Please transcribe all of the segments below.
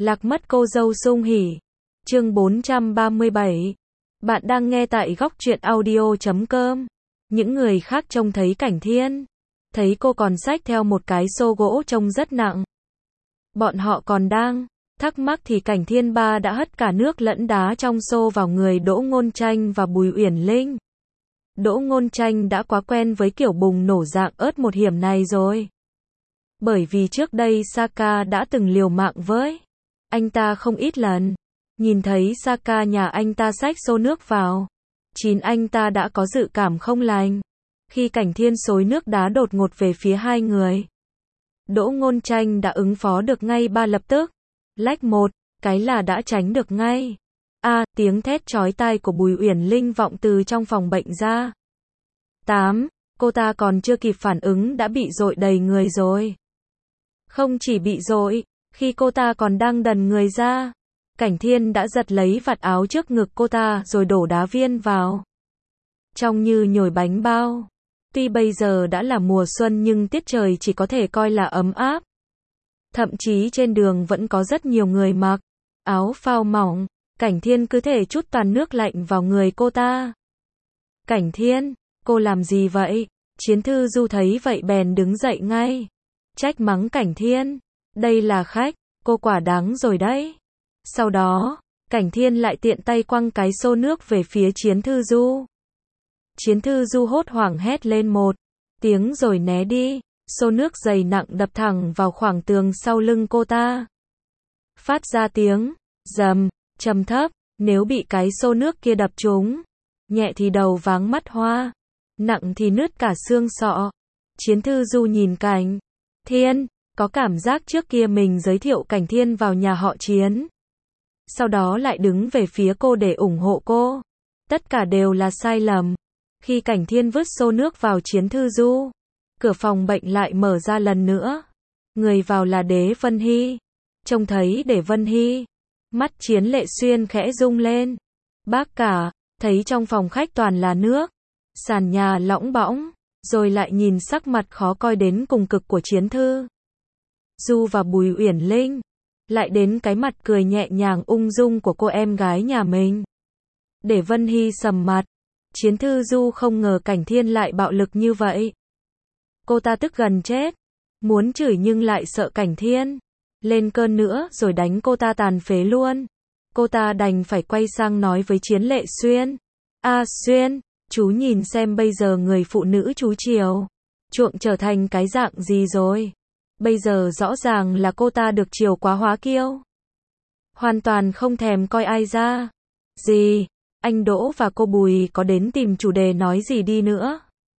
Lạc mất cô dâu sung hỉ. Chương 437. Bạn đang nghe tại góc truyện audio.com. Những người khác trông thấy Cảnh Thiên, thấy cô còn xách theo một cái xô gỗ trông rất nặng. Bọn họ còn đang thắc mắc thì Cảnh Thiên ba đã hất cả nước lẫn đá trong xô vào người Đỗ Ngôn Tranh và Bùi Uyển Linh. Đỗ Ngôn Tranh đã quá quen với kiểu bùng nổ dạng ớt một hiểm này rồi. Bởi vì trước đây Saka đã từng liều mạng với anh ta không ít lần. Nhìn thấy Saka nhà anh ta xách xô nước vào, anh ta đã có dự cảm không lành. Khi Cảnh Thiên xối nước đá đột ngột về phía hai người, Đỗ Ngôn Tranh đã ứng phó được ngay lập tức. Lách một cái là đã tránh được ngay. Tiếng thét chói tai của Bùi Uyển Linh vọng từ trong phòng bệnh ra. Cô ta còn chưa kịp phản ứng đã bị dội đầy người rồi. Không chỉ bị dội, khi cô ta còn đang đần người ra, Cảnh Thiên đã giật lấy vạt áo trước ngực cô ta rồi đổ đá viên vào. Trông như nhồi bánh bao. Tuy bây giờ đã là mùa xuân nhưng tiết trời chỉ có thể coi là ấm áp. Thậm chí trên đường vẫn có rất nhiều người mặc áo phao mỏng. Cảnh Thiên cứ thể trút toàn nước lạnh vào người cô ta. Cảnh Thiên, cô làm gì vậy? Chiến Thư Du thấy vậy bèn đứng dậy ngay. Trách mắng Cảnh Thiên. Đây là khách, cô quả đáng rồi đấy. Sau đó, Cảnh Thiên lại tiện tay quăng cái xô nước về phía Chiến Thư Du. Chiến Thư Du hốt hoảng hét lên một tiếng rồi né đi. Xô nước dày nặng đập thẳng vào khoảng tường sau lưng cô ta. Phát ra tiếng rầm, trầm thấp. Nếu bị cái xô nước kia đập trúng, nhẹ thì đầu váng mắt hoa, nặng thì nứt cả xương sọ. Chiến Thư Du nhìn Cảnh Thiên, có cảm giác trước kia mình giới thiệu Cảnh Thiên vào nhà họ Chiến, sau đó lại đứng về phía cô để ủng hộ cô. Tất cả đều là sai lầm. Khi Cảnh Thiên vứt xô nước vào Chiến Thư Du, cửa phòng bệnh lại mở ra lần nữa. Người vào là Đế Vân Hy. Trông thấy Đế Vân Hy, mắt Chiến Lệ Xuyên khẽ rung lên. Bác cả, thấy trong phòng khách toàn là nước, sàn nhà lõng bõng, rồi lại nhìn sắc mặt khó coi đến cùng cực của Chiến Thư Du và Bùi Uyển Linh, lại đến cái mặt cười nhẹ nhàng ung dung của cô em gái nhà mình. Để Vân Hy sầm mặt. Chiến Thư Du không ngờ Cảnh Thiên lại bạo lực như vậy. Cô ta tức gần chết, muốn chửi nhưng lại sợ Cảnh Thiên lên cơn nữa rồi đánh cô ta tàn phế luôn. Cô ta đành phải quay sang nói với Chiến Lệ Xuyên. Xuyên, chú nhìn xem bây giờ người phụ nữ chú chiều chuộng trở thành cái dạng gì rồi. Bây giờ rõ ràng là cô ta được chiều quá hóa kiêu. Hoàn toàn không thèm coi ai ra gì. Anh Đỗ và cô Bùi có đến tìm chủ đề nói gì đi nữa,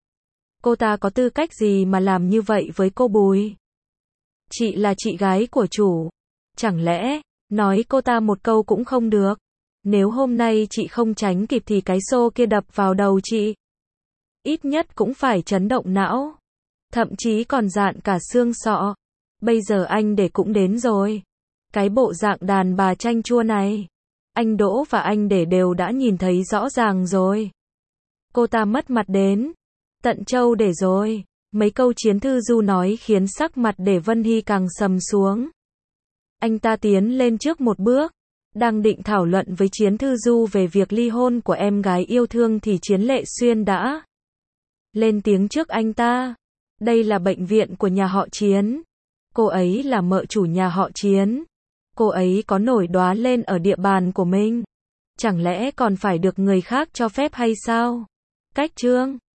cô ta có tư cách gì mà làm như vậy với cô Bùi? Chị là chị gái của chủ. Chẳng lẽ nói cô ta một câu cũng không được? Nếu hôm nay chị không tránh kịp thì cái xô kia đập vào đầu chị, ít nhất cũng phải chấn động não, thậm chí còn rạn cả xương sọ. Bây giờ anh Để cũng đến rồi. Cái bộ dạng đàn bà chanh chua này, anh Đỗ và anh Để đều đã nhìn thấy rõ ràng rồi. Cô ta mất mặt đến tận châu Để rồi. Mấy câu Chiến Thư Du nói khiến sắc mặt Để Vân Hy càng sầm xuống. Anh ta tiến lên trước một bước, đang định thảo luận với Chiến Thư Du về việc ly hôn của em gái yêu thương thì Chiến Lệ Xuyên đã lên tiếng trước anh ta. Đây là bệnh viện của nhà họ Chiến. Cô ấy là mợ chủ nhà họ Chiến. Cô ấy có nổi đoá lên ở địa bàn của mình, chẳng lẽ còn phải được người khác cho phép hay sao? Cách chương